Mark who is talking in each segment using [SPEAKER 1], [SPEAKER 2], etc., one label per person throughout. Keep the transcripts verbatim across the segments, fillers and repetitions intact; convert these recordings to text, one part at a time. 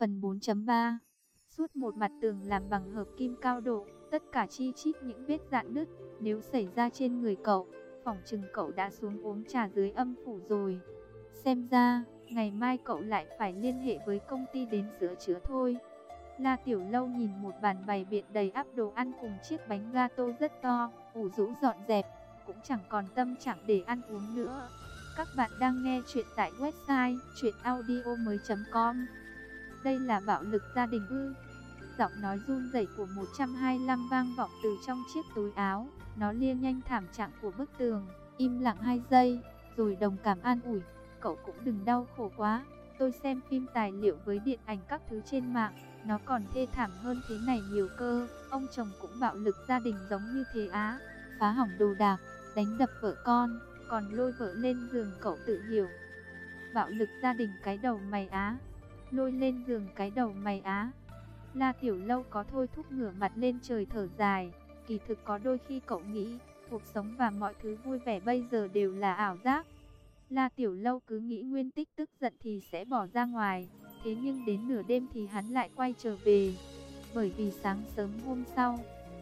[SPEAKER 1] Phần bốn chấm ba. Suốt một mặt tường làm bằng hợp kim cao độ, tất cả chi chít những vết rạn nứt, nếu xảy ra trên người cậu, phỏng chừng cậu đã xuống uống trà dưới âm phủ rồi. Xem ra, ngày mai cậu lại phải liên hệ với công ty đến sửa chữa thôi. La Tiểu Lâu nhìn một bàn bày biện đầy ắp đồ ăn cùng chiếc bánh gato rất to, ủ rũ dọn dẹp, cũng chẳng còn tâm trạng để ăn uống nữa. Các bạn đang nghe chuyện tại website truyện audio mới chấm com. Đây là bạo lực gia đình ư? Giọng nói run rẩy của một trăm hai mươi lăm vang vọng từ trong chiếc túi áo. Nó lia nhanh thảm trạng của bức tường, im lặng hai giây, rồi đồng cảm an ủi. Cậu cũng đừng đau khổ quá. Tôi xem phim tài liệu với điện ảnh các thứ trên mạng, nó còn thê thảm hơn thế này nhiều cơ. Ông chồng cũng bạo lực gia đình giống như thế á. Phá hỏng đồ đạc, đánh đập vợ con, còn lôi vợ lên giường, cậu tự hiểu. Bạo lực gia đình cái đầu mày á. Lôi lên giường cái đầu mày á. La Tiểu Lâu có thôi thúc ngửa mặt lên trời thở dài. Kỳ thực có đôi khi cậu nghĩ cuộc sống và mọi thứ vui vẻ bây giờ đều là ảo giác. La Tiểu Lâu cứ nghĩ Nguyên Tích tức giận thì sẽ bỏ ra ngoài, thế nhưng đến nửa đêm thì hắn lại quay trở về. Bởi vì sáng sớm hôm sau,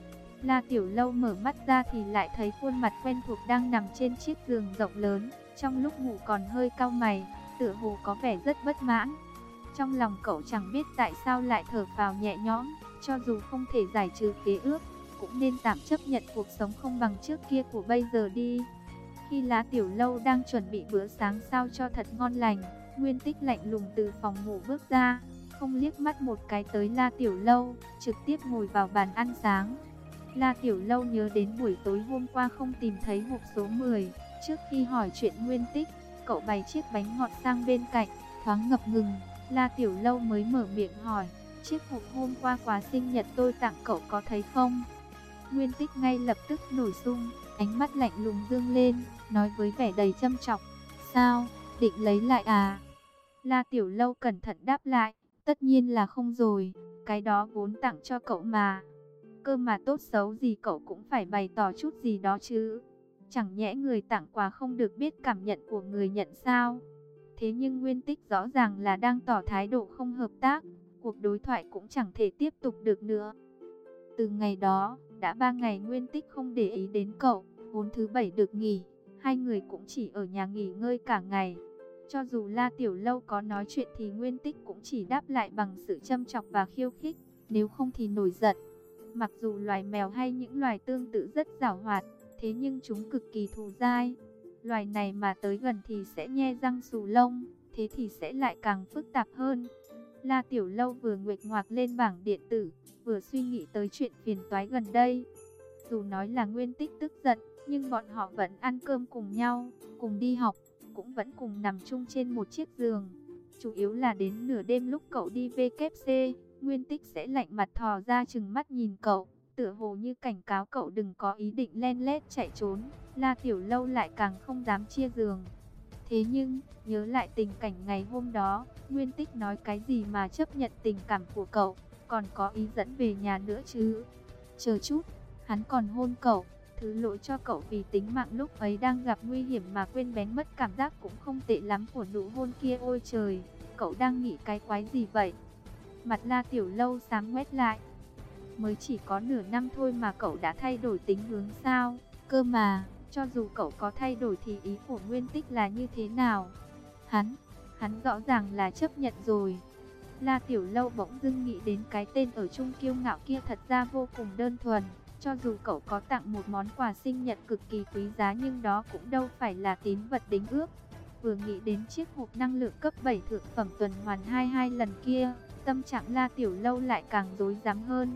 [SPEAKER 1] La Tiểu Lâu mở mắt ra thì lại thấy khuôn mặt quen thuộc đang nằm trên chiếc giường rộng lớn. Trong lúc ngủ còn hơi cau mày, tựa hồ có vẻ rất bất mãn. Trong lòng cậu chẳng biết tại sao lại thở phào nhẹ nhõm, cho dù không thể giải trừ khế ước, cũng nên tạm chấp nhận cuộc sống không bằng trước kia của bây giờ đi. Khi La Tiểu Lâu đang chuẩn bị bữa sáng sao cho thật ngon lành, Nguyên Tích lạnh lùng từ phòng ngủ bước ra, không liếc mắt một cái tới La Tiểu Lâu, trực tiếp ngồi vào bàn ăn sáng. La Tiểu Lâu nhớ đến buổi tối hôm qua không tìm thấy hộp số mười, trước khi hỏi chuyện Nguyên Tích, cậu bày chiếc bánh ngọt sang bên cạnh, thoáng ngập ngừng. La Tiểu Lâu mới mở miệng hỏi, chiếc hộp hôm qua quà sinh nhật tôi tặng cậu có thấy không? Nguyên Tích ngay lập tức nổi sung, ánh mắt lạnh lùng dương lên, nói với vẻ đầy châm chọc, sao, định lấy lại à? La Tiểu Lâu cẩn thận đáp lại, tất nhiên là không rồi, cái đó vốn tặng cho cậu mà. Cơ mà tốt xấu gì cậu cũng phải bày tỏ chút gì đó chứ. Chẳng nhẽ người tặng quà không được biết cảm nhận của người nhận sao? Thế nhưng Nguyên Tích rõ ràng là đang tỏ thái độ không hợp tác, cuộc đối thoại cũng chẳng thể tiếp tục được nữa. Từ ngày đó, đã ba ngày Nguyên Tích không để ý đến cậu, vốn thứ bảy được nghỉ, hai người cũng chỉ ở nhà nghỉ ngơi cả ngày. Cho dù La Tiểu Lâu có nói chuyện thì Nguyên Tích cũng chỉ đáp lại bằng sự châm chọc và khiêu khích, nếu không thì nổi giận. Mặc dù loài mèo hay những loài tương tự rất giảo hoạt, thế nhưng chúng cực kỳ thù dai. Loài này mà tới gần thì sẽ nhe răng xù lông, thế thì sẽ lại càng phức tạp hơn. La Tiểu Lâu vừa nguệch ngoạc lên bảng điện tử, vừa suy nghĩ tới chuyện phiền toái gần đây. Dù nói là Nguyên Tích tức giận, nhưng bọn họ vẫn ăn cơm cùng nhau, cùng đi học, cũng vẫn cùng nằm chung trên một chiếc giường. Chủ yếu là đến nửa đêm lúc cậu đi vê kép xê, Nguyên Tích sẽ lạnh mặt thò ra chừng mắt nhìn cậu, tựa hồ như cảnh cáo cậu đừng có ý định len lét chạy trốn. La Tiểu Lâu lại càng không dám chia giường. Thế nhưng, nhớ lại tình cảnh ngày hôm đó, Nguyên Tích nói cái gì mà chấp nhận tình cảm của cậu, còn có ý dẫn về nhà nữa chứ. Chờ chút, hắn còn hôn cậu, thứ lỗi cho cậu vì tính mạng lúc ấy đang gặp nguy hiểm mà quên bén mất cảm giác cũng không tệ lắm của nụ hôn kia. Ôi trời, cậu đang nghĩ cái quái gì vậy? Mặt La Tiểu Lâu xám ngoét lại. Mới chỉ có nửa năm thôi mà cậu đã thay đổi tính hướng sao? Cơ mà, cho dù cậu có thay đổi thì ý của Nguyên Tích là như thế nào? Hắn, hắn rõ ràng là chấp nhận rồi. La Tiểu Lâu bỗng dưng nghĩ đến cái tên ở chung kiêu ngạo kia thật ra vô cùng đơn thuần. Cho dù cậu có tặng một món quà sinh nhật cực kỳ quý giá nhưng đó cũng đâu phải là tín vật đính ước. Vừa nghĩ đến chiếc hộp năng lượng cấp bảy thượng phẩm tuần hoàn hai mươi hai lần kia, tâm trạng La Tiểu Lâu lại càng rối rắm hơn.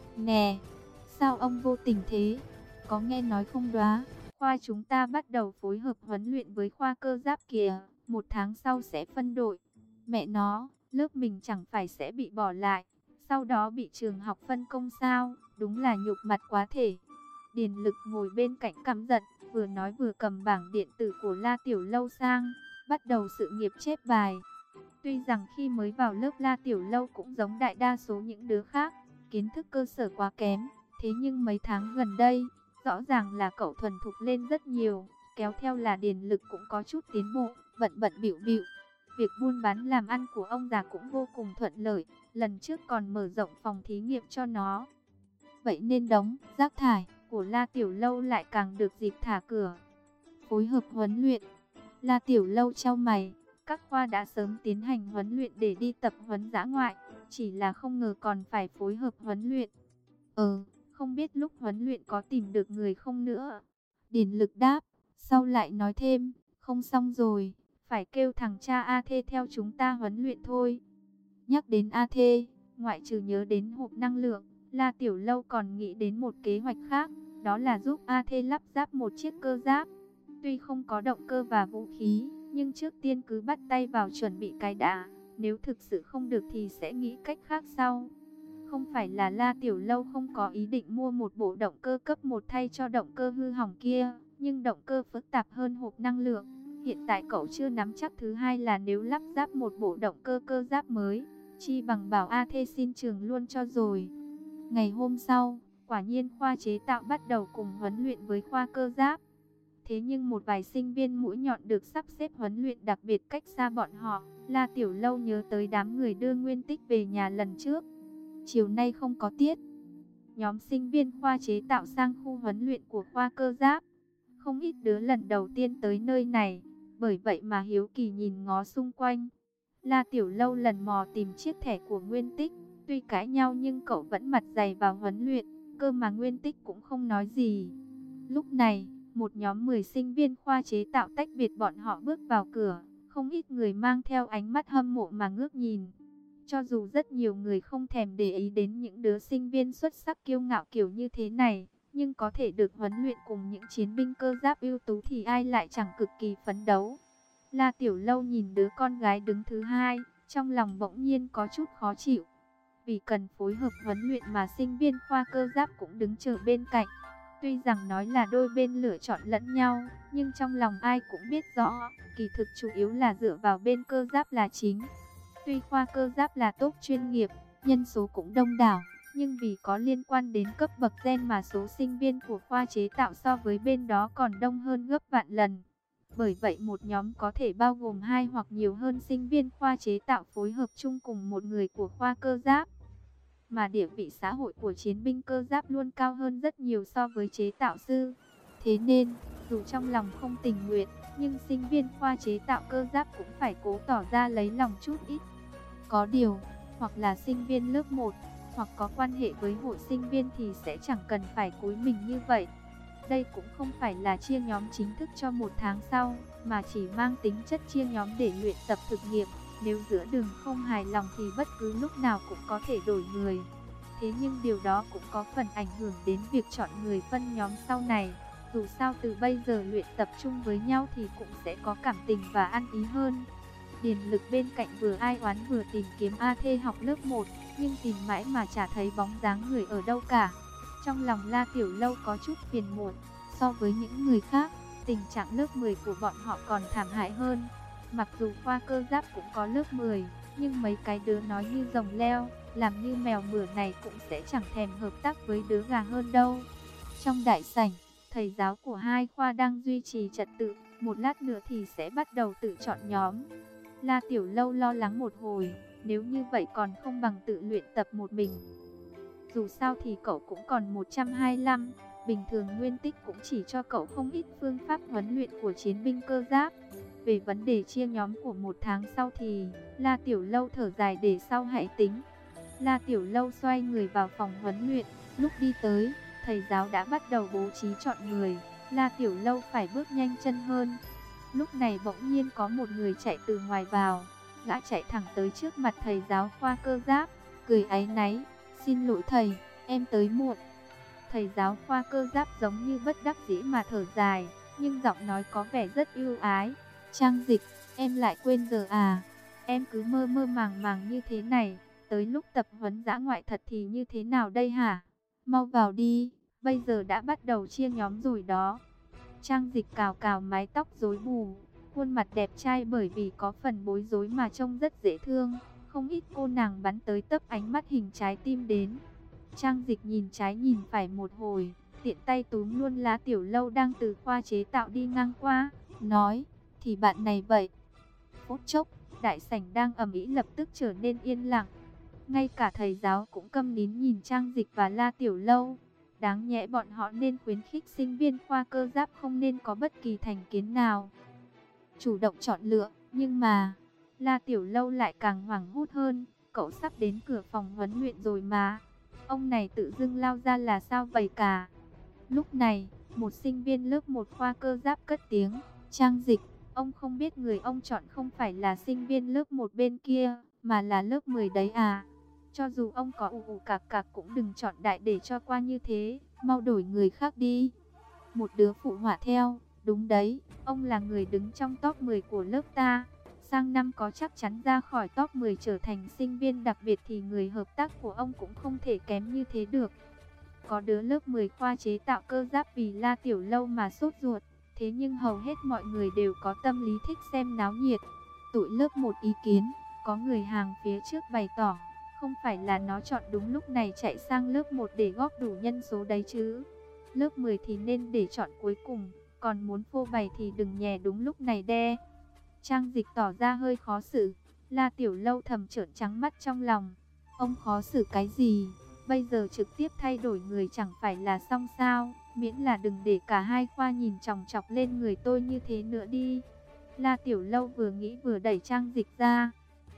[SPEAKER 1] Nè, sao ông vô tình thế? Có nghe nói không đoá, khoa chúng ta bắt đầu phối hợp huấn luyện với khoa cơ giáp kìa, một tháng sau sẽ phân đội. Mẹ nó, lớp mình chẳng phải sẽ bị bỏ lại, sau đó bị trường học phân công sao, đúng là nhục mặt quá thể. Điền Lực ngồi bên cạnh căm giận, vừa nói vừa cầm bảng điện tử của La Tiểu Lâu sang, bắt đầu sự nghiệp chép bài. Tuy rằng khi mới vào lớp La Tiểu Lâu cũng giống đại đa số những đứa khác, kiến thức cơ sở quá kém, thế nhưng mấy tháng gần đây, rõ ràng là cậu thuần thục lên rất nhiều, kéo theo là Điền Lực cũng có chút tiến bộ, bận bận bịu bịu. Việc buôn bán làm ăn của ông già cũng vô cùng thuận lợi, lần trước còn mở rộng phòng thí nghiệm cho nó. Vậy nên đống rác thải của La Tiểu Lâu lại càng được dịp thả cửa. Phối hợp huấn luyện. La Tiểu Lâu chau mày, các khoa đã sớm tiến hành huấn luyện để đi tập huấn dã ngoại, chỉ là không ngờ còn phải phối hợp huấn luyện. Ờ, không biết lúc huấn luyện có tìm được người không nữa. Điền Lực đáp, sau lại nói thêm, không xong rồi, phải kêu thằng cha A Thê theo chúng ta huấn luyện thôi. Nhắc đến A Thê, ngoại trừ nhớ đến hộp năng lượng, La Tiểu Lâu còn nghĩ đến một kế hoạch khác, đó là giúp A Thê lắp ráp một chiếc cơ giáp. Tuy không có động cơ và vũ khí, nhưng trước tiên cứ bắt tay vào chuẩn bị cái đã, nếu thực sự không được thì sẽ nghĩ cách khác sau. Không phải là La Tiểu Lâu không có ý định mua một bộ động cơ cấp một thay cho động cơ hư hỏng kia, nhưng động cơ phức tạp hơn hộp năng lượng. Hiện tại cậu chưa nắm chắc. Thứ hai là nếu lắp ráp một bộ động cơ cơ giáp mới, chi bằng bảo A Thê xin trường luôn cho rồi. Ngày hôm sau, quả nhiên khoa chế tạo bắt đầu cùng huấn luyện với khoa cơ giáp. Thế nhưng một vài sinh viên mũi nhọn được sắp xếp huấn luyện đặc biệt cách xa bọn họ. La Tiểu Lâu nhớ tới đám người đưa Nguyên Tích về nhà lần trước. Chiều nay không có tiết. Nhóm sinh viên khoa chế tạo sang khu huấn luyện của khoa cơ giáp. Không ít đứa lần đầu tiên tới nơi này, bởi vậy mà hiếu kỳ nhìn ngó xung quanh. La Tiểu Lâu lần mò tìm chiếc thẻ của Nguyên Tích. Tuy cãi nhau nhưng cậu vẫn mặt dày vào huấn luyện, cơ mà Nguyên Tích cũng không nói gì. Lúc này, một nhóm mười sinh viên khoa chế tạo tách biệt bọn họ bước vào cửa. Không ít người mang theo ánh mắt hâm mộ mà ngước nhìn. Cho dù rất nhiều người không thèm để ý đến những đứa sinh viên xuất sắc kiêu ngạo kiểu như thế này, nhưng có thể được huấn luyện cùng những chiến binh cơ giáp ưu tú thì ai lại chẳng cực kỳ phấn đấu. La Tiểu Lâu nhìn đứa con gái đứng thứ hai, trong lòng bỗng nhiên có chút khó chịu. Vì cần phối hợp huấn luyện mà sinh viên khoa cơ giáp cũng đứng chờ bên cạnh. Tuy rằng nói là đôi bên lựa chọn lẫn nhau, nhưng trong lòng ai cũng biết rõ, kỳ thực chủ yếu là dựa vào bên cơ giáp là chính. Tuy khoa cơ giáp là tốt chuyên nghiệp, nhân số cũng đông đảo, nhưng vì có liên quan đến cấp bậc gen mà số sinh viên của khoa chế tạo so với bên đó còn đông hơn gấp vạn lần. Bởi vậy một nhóm có thể bao gồm hai hoặc nhiều hơn sinh viên khoa chế tạo phối hợp chung cùng một người của khoa cơ giáp. Mà địa vị xã hội của chiến binh cơ giáp luôn cao hơn rất nhiều so với chế tạo sư. Thế nên, dù trong lòng không tình nguyện, nhưng sinh viên khoa chế tạo cơ giáp cũng phải cố tỏ ra lấy lòng chút ít. Có điều, hoặc là sinh viên lớp một, hoặc có quan hệ với hội sinh viên thì sẽ chẳng cần phải cúi mình như vậy. Đây cũng không phải là chia nhóm chính thức cho một tháng sau, mà chỉ mang tính chất chia nhóm để luyện tập thực nghiệm. Nếu giữa đường không hài lòng thì bất cứ lúc nào cũng có thể đổi người. Thế nhưng điều đó cũng có phần ảnh hưởng đến việc chọn người phân nhóm sau này. Dù sao từ bây giờ luyện tập trung với nhau thì cũng sẽ có cảm tình và ăn ý hơn. Điền Lực bên cạnh vừa ai oán vừa tìm kiếm A Thê học lớp một, nhưng tìm mãi mà chả thấy bóng dáng người ở đâu cả. Trong lòng La Tiểu Lâu có chút phiền muộn, so với những người khác, tình trạng lớp mười của bọn họ còn thảm hại hơn. Mặc dù khoa cơ giáp cũng có lớp mười, nhưng mấy cái đứa nói như rồng leo, làm như mèo mửa này cũng sẽ chẳng thèm hợp tác với đứa gà hơn đâu. Trong đại sảnh, thầy giáo của hai khoa đang duy trì trật tự, một lát nữa thì sẽ bắt đầu tự chọn nhóm. La Tiểu Lâu lo lắng một hồi, nếu như vậy còn không bằng tự luyện tập một mình. Dù sao thì cậu cũng còn một trăm hai mươi lăm, bình thường Nguyên Tích cũng chỉ cho cậu không ít phương pháp huấn luyện của chiến binh cơ giáp. Về vấn đề chia nhóm của một tháng sau thì La Tiểu Lâu thở dài để sau hãy tính. La Tiểu Lâu xoay người vào phòng huấn luyện, lúc đi tới, thầy giáo đã bắt đầu bố trí chọn người. La Tiểu Lâu phải bước nhanh chân hơn. Lúc này bỗng nhiên có một người chạy từ ngoài vào, gã chạy thẳng tới trước mặt thầy giáo khoa cơ giáp, cười áy náy, xin lỗi thầy, em tới muộn. Thầy giáo khoa cơ giáp giống như bất đắc dĩ mà thở dài, nhưng giọng nói có vẻ rất ưu ái. Trang Dịch, em lại quên giờ à? Em cứ mơ mơ màng màng như thế này, tới lúc tập huấn dã ngoại thật thì như thế nào đây hả? Mau vào đi, bây giờ đã bắt đầu chia nhóm rồi đó. Trang Dịch cào cào mái tóc rối bù, khuôn mặt đẹp trai bởi vì có phần bối rối mà trông rất dễ thương. Không ít cô nàng bắn tới tấp ánh mắt hình trái tim đến. Trang Dịch nhìn trái nhìn phải một hồi, tiện tay túm luôn La Tiểu Lâu đang từ khoa chế tạo đi ngang qua, nói, thì bạn này vậy. Phút chốc, Đại sảnh đang ầm ĩ lập tức trở nên yên lặng. Ngay cả thầy giáo cũng câm nín nhìn Trang Dịch và La Tiểu Lâu. Đáng nhẽ bọn họ nên khuyến khích sinh viên khoa cơ giáp không nên có bất kỳ thành kiến nào, chủ động chọn lựa. Nhưng mà La Tiểu Lâu lại càng hoảng hốt hơn. Cậu sắp đến cửa phòng huấn luyện rồi mà, ông này tự dưng lao ra là sao vậy cả? Lúc này, một sinh viên lớp một khoa cơ giáp cất tiếng, Trang Dịch, ông không biết người ông chọn không phải là sinh viên lớp một bên kia, mà là lớp mười đấy à? Cho dù ông có ù ù cạc cạc cũng đừng chọn đại để cho qua như thế, mau đổi người khác đi. Một đứa phụ họa theo, đúng đấy, ông là người đứng trong top mười của lớp ta. Sang năm có chắc chắn ra khỏi top mười trở thành sinh viên đặc biệt thì người hợp tác của ông cũng không thể kém như thế được. Có đứa lớp mười khoa chế tạo cơ giáp vì La Tiểu Lâu mà sốt ruột. Thế nhưng hầu hết mọi người đều có tâm lý thích xem náo nhiệt. Tụi lớp một ý kiến, có người hàng phía trước bày tỏ, không phải là nó chọn đúng lúc này chạy sang lớp một để góp đủ nhân số đấy chứ. Lớp mười thì nên để chọn cuối cùng, còn muốn phô bày thì đừng nhè đúng lúc này đe. Trang Dịch tỏ ra hơi khó xử. La Tiểu Lâu thầm trợn trắng mắt trong lòng. Ông khó xử cái gì? Bây giờ trực tiếp thay đổi người chẳng phải là xong sao? Miễn là đừng để cả hai khoa nhìn chòng chọc lên người tôi như thế nữa đi. La Tiểu Lâu vừa nghĩ vừa đẩy Trang Dịch ra,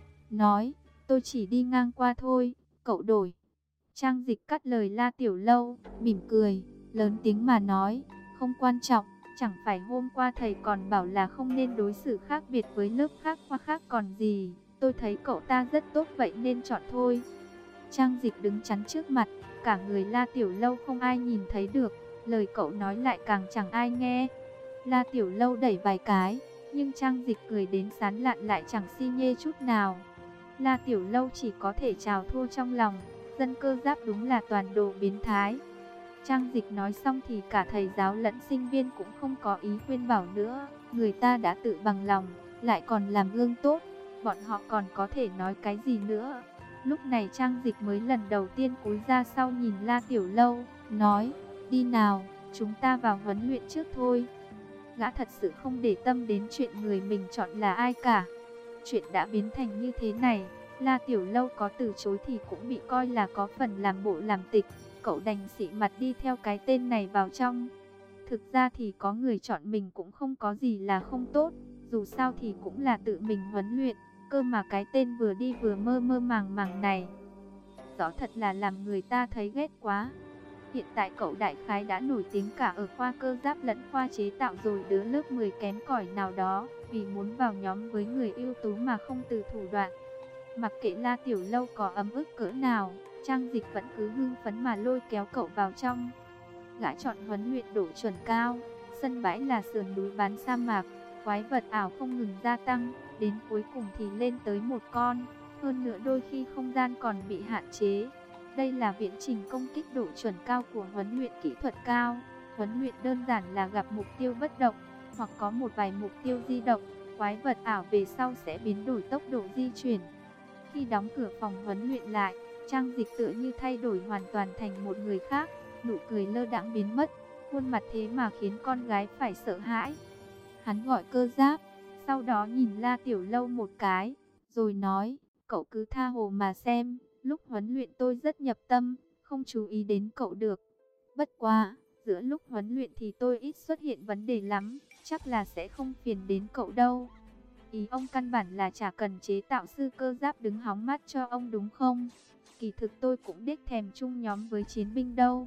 [SPEAKER 1] nói, tôi chỉ đi ngang qua thôi, cậu đổi. Trang Dịch cắt lời La Tiểu Lâu, mỉm cười, lớn tiếng mà nói, không quan trọng. Chẳng phải hôm qua thầy còn bảo là không nên đối xử khác biệt với lớp khác khoa khác còn gì. Tôi thấy cậu ta rất tốt vậy nên chọn thôi. Trang Dịch đứng chắn trước mặt, cả người La Tiểu Lâu không ai nhìn thấy được. Lời cậu nói lại càng chẳng ai nghe. La Tiểu Lâu đẩy vài cái, nhưng Trang Dịch cười đến sán lạn lại chẳng si nhê chút nào. La Tiểu Lâu chỉ có thể chào thua trong lòng. Dân cơ giáp đúng là toàn đồ biến thái. Trang Dịch nói xong thì cả thầy giáo lẫn sinh viên cũng không có ý khuyên bảo nữa. Người ta đã tự bằng lòng, lại còn làm gương tốt, bọn họ còn có thể nói cái gì nữa. Lúc này Trang Dịch mới lần đầu tiên cúi ra sau nhìn La Tiểu Lâu, nói, đi nào, chúng ta vào huấn luyện trước thôi. Gã thật sự không để tâm đến chuyện người mình chọn là ai cả. Chuyện đã biến thành như thế này, La Tiểu Lâu có từ chối thì cũng bị coi là có phần làm bộ làm tịch. Cậu đành xị mặt đi theo cái tên này vào trong. Thực ra thì có người chọn mình cũng không có gì là không tốt. Dù sao thì cũng là tự mình huấn luyện. Cơ mà cái tên vừa đi vừa mơ mơ màng màng này, rõ thật là làm người ta thấy ghét quá. Hiện tại cậu đại khái đã nổi tiếng cả ở khoa cơ giáp lẫn khoa chế tạo rồi. Đứa lớp mười kém cỏi nào đó vì muốn vào nhóm với người ưu tú mà không từ thủ đoạn. Mặc kệ La Tiểu Lâu có ấm ức cỡ nào, Trang Dịch vẫn cứ hưng phấn mà lôi kéo cậu vào trong. Gã chọn huấn luyện độ chuẩn cao, sân bãi là sườn núi bán sa mạc, quái vật ảo không ngừng gia tăng, đến cuối cùng thì lên tới một con. Hơn nữa đôi khi không gian còn bị hạn chế. Đây là viễn trình công kích độ chuẩn cao của huấn luyện kỹ thuật cao. Huấn luyện đơn giản là gặp mục tiêu bất động, hoặc có một vài mục tiêu di động. Quái vật ảo về sau sẽ biến đổi tốc độ di chuyển. Khi đóng cửa phòng huấn luyện lại, Trang Dịch tựa như thay đổi hoàn toàn thành một người khác, nụ cười lơ đãng biến mất, khuôn mặt thế mà khiến con gái phải sợ hãi. Hắn gọi cơ giáp, sau đó nhìn La Tiểu Lâu một cái, rồi nói, cậu cứ tha hồ mà xem, lúc huấn luyện tôi rất nhập tâm, không chú ý đến cậu được. Bất quá, giữa lúc huấn luyện thì tôi ít xuất hiện vấn đề lắm, chắc là sẽ không phiền đến cậu đâu. Ý ông căn bản là chả cần chế tạo sư cơ giáp đứng hóng mát cho ông đúng không? Kỳ thực tôi cũng đếch thèm chung nhóm với chiến binh đâu.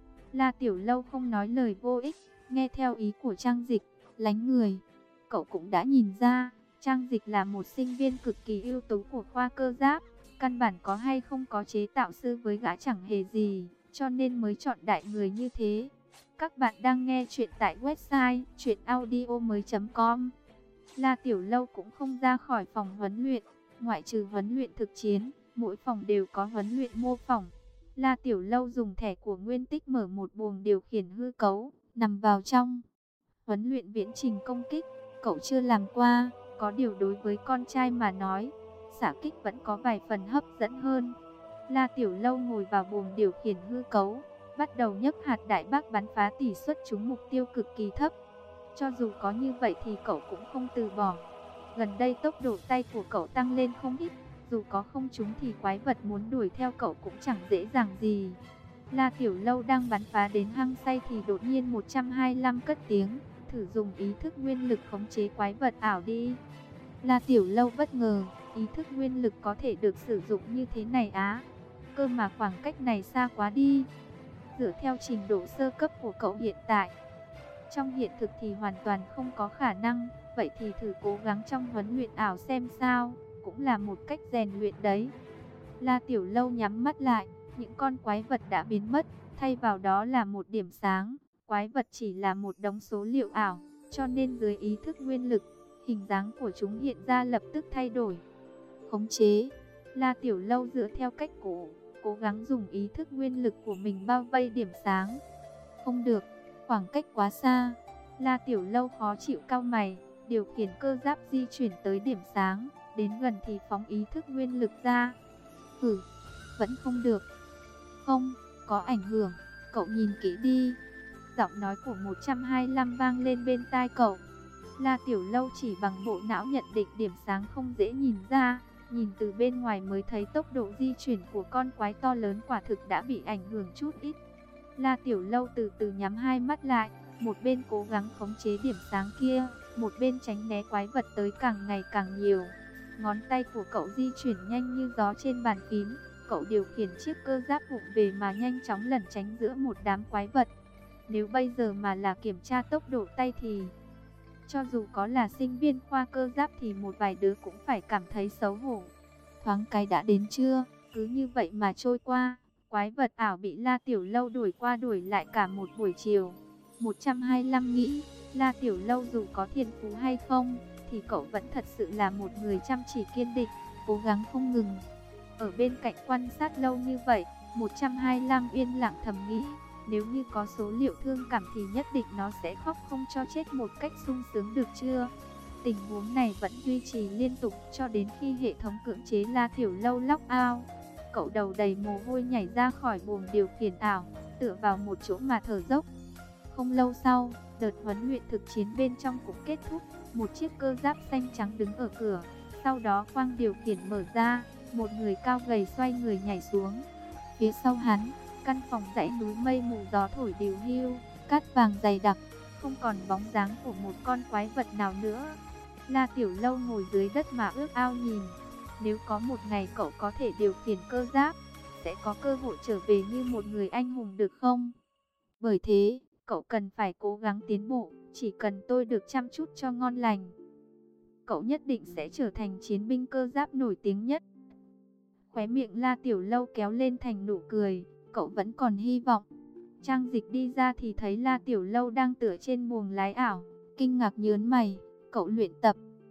[SPEAKER 1] La Tiểu Lâu không nói lời vô ích, nghe theo ý của Trang Dịch, lánh người. Cậu cũng đã nhìn ra, Trang Dịch là một sinh viên cực kỳ ưu tú của khoa cơ giáp. Căn bản có hay không có chế tạo sư với gã chẳng hề gì, cho nên mới chọn đại người như thế. Các bạn đang nghe chuyện tại website truyện audio mới chấm com. La Tiểu Lâu cũng không ra khỏi phòng huấn luyện, ngoại trừ huấn luyện thực chiến, mỗi phòng đều có huấn luyện mô phỏng. La Tiểu Lâu dùng thẻ của Nguyên Tích mở một buồng điều khiển hư cấu, nằm vào trong. Huấn luyện viễn trình công kích, cậu chưa làm qua, có điều đối với con trai mà nói, xạ kích vẫn có vài phần hấp dẫn hơn. La Tiểu Lâu ngồi vào buồng điều khiển hư cấu, bắt đầu nhấc hạt đại bác bắn phá tỷ suất trúng mục tiêu cực kỳ thấp. Cho dù có như vậy thì cậu cũng không từ bỏ. Gần đây tốc độ tay của cậu tăng lên không ít, dù có không trúng thì quái vật muốn đuổi theo cậu cũng chẳng dễ dàng gì. La Tiểu Lâu đang bắn phá đến hăng say thì đột nhiên một trăm hai mươi lăm cất tiếng, thử dùng ý thức nguyên lực khống chế quái vật ảo đi. La Tiểu Lâu bất ngờ, ý thức nguyên lực có thể được sử dụng như thế này á? Cơ mà khoảng cách này xa quá đi. Dựa theo trình độ sơ cấp của cậu hiện tại, trong hiện thực thì hoàn toàn không có khả năng. Vậy thì thử cố gắng trong huấn luyện ảo xem sao, cũng là một cách rèn luyện đấy. La Tiểu Lâu nhắm mắt lại, những con quái vật đã biến mất, thay vào đó là một điểm sáng. Quái vật chỉ là một đống số liệu ảo, cho nên dưới ý thức nguyên lực, hình dáng của chúng hiện ra lập tức thay đổi. Khống chế. La Tiểu Lâu dựa theo cách cũ, cố gắng dùng ý thức nguyên lực của mình bao vây điểm sáng. Không được, khoảng cách quá xa. La Tiểu Lâu khó chịu cau mày, điều khiển cơ giáp di chuyển tới điểm sáng, đến gần thì phóng ý thức nguyên lực ra. Hử, vẫn không được. Không, có ảnh hưởng, cậu nhìn kỹ đi. Giọng nói của một trăm hai mươi lăm vang lên bên tai cậu. La Tiểu Lâu chỉ bằng bộ não nhận định điểm sáng không dễ nhìn ra, nhìn từ bên ngoài mới thấy tốc độ di chuyển của con quái to lớn quả thực đã bị ảnh hưởng chút ít. La Tiểu Lâu từ từ nhắm hai mắt lại, một bên cố gắng khống chế điểm sáng kia, một bên tránh né quái vật tới càng ngày càng nhiều. Ngón tay của cậu di chuyển nhanh như gió trên bàn phím, cậu điều khiển chiếc cơ giáp vụng về mà nhanh chóng lẩn tránh giữa một đám quái vật. Nếu bây giờ mà là kiểm tra tốc độ tay thì, cho dù có là sinh viên khoa cơ giáp thì một vài đứa cũng phải cảm thấy xấu hổ. Thoáng cái đã đến chưa, cứ như vậy mà trôi qua. Quái vật ảo bị La Tiểu Lâu đuổi qua đuổi lại cả một buổi chiều. một trăm hai mươi lăm nghĩ, La Tiểu Lâu dù có thiên phú hay không, thì cậu vẫn thật sự là một người chăm chỉ kiên định, cố gắng không ngừng. Ở bên cạnh quan sát lâu như vậy, một trăm hai mươi lăm yên lặng thầm nghĩ, nếu như có số liệu thương cảm thì nhất định nó sẽ khóc không cho chết một cách sung sướng được chưa? Tình huống này vẫn duy trì liên tục cho đến khi hệ thống cưỡng chế La Tiểu Lâu lock out. Cậu đầu đầy mồ hôi nhảy ra khỏi buồng điều khiển ảo, tựa vào một chỗ mà thở dốc. Không lâu sau, đợt huấn luyện thực chiến bên trong cũng kết thúc. Một chiếc cơ giáp xanh trắng đứng ở cửa. Sau đó khoang điều khiển mở ra, một người cao gầy xoay người nhảy xuống. Phía sau hắn, căn phòng dãy núi mây mù gió thổi điều hiu, cát vàng dày đặc, không còn bóng dáng của một con quái vật nào nữa. La Tiểu Lâu ngồi dưới đất mà ước ao nhìn. Nếu có một ngày cậu có thể điều khiển cơ giáp, sẽ có cơ hội trở về như một người anh hùng được không? Bởi thế, cậu cần phải cố gắng tiến bộ, chỉ cần tôi được chăm chút cho ngon lành. Cậu nhất định sẽ trở thành chiến binh cơ giáp nổi tiếng nhất. Khóe miệng La Tiểu Lâu kéo lên thành nụ cười, cậu vẫn còn hy vọng. Trang Dịch đi ra thì thấy La Tiểu Lâu đang tựa trên buồng lái ảo, kinh ngạc nhớn mày, cậu luyện tập.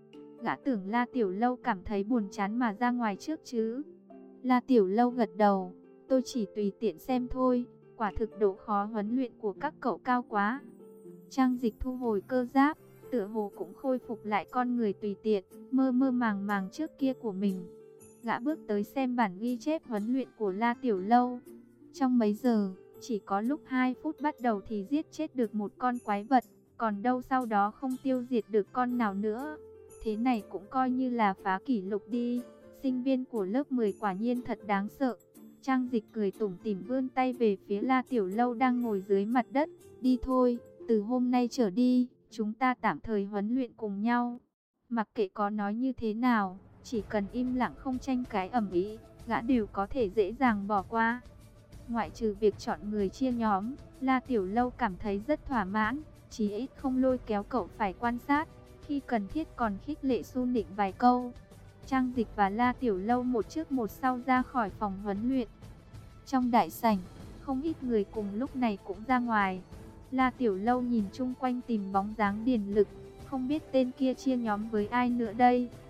[SPEAKER 1] Gã tưởng La Tiểu Lâu cảm thấy buồn chán mà ra ngoài trước chứ. La Tiểu Lâu gật đầu, tôi chỉ tùy tiện xem thôi, quả thực độ khó huấn luyện của các cậu cao quá. Trang Dịch thu hồi cơ giáp, tựa hồ cũng khôi phục lại con người tùy tiện, mơ mơ màng màng trước kia của mình. Gã bước tới xem bản ghi chép huấn luyện của La Tiểu Lâu. Trong mấy giờ, chỉ có lúc hai phút bắt đầu thì giết chết được một con quái vật, còn đâu sau đó không tiêu diệt được con nào nữa. Thế này cũng coi như là phá kỷ lục đi. Sinh viên của lớp mười quả nhiên thật đáng sợ. Trang Dịch cười tủm tỉm vươn tay về phía La Tiểu Lâu đang ngồi dưới mặt đất. Đi thôi, từ hôm nay trở đi, chúng ta tạm thời huấn luyện cùng nhau. Mặc kệ có nói như thế nào, chỉ cần im lặng không tranh cãi ầm ĩ, gã đều có thể dễ dàng bỏ qua. Ngoại trừ việc chọn người chia nhóm, La Tiểu Lâu cảm thấy rất thỏa mãn, chí ít không lôi kéo cậu phải quan sát, khi cần thiết còn khích lệ su nịnh vài câu. Trang Dịch và La Tiểu Lâu một trước một sau ra khỏi phòng huấn luyện. Trong đại sảnh, không ít người cùng lúc này cũng ra ngoài. La Tiểu Lâu nhìn chung quanh tìm bóng dáng Điền Lực, không biết tên kia chia nhóm với ai nữa đây.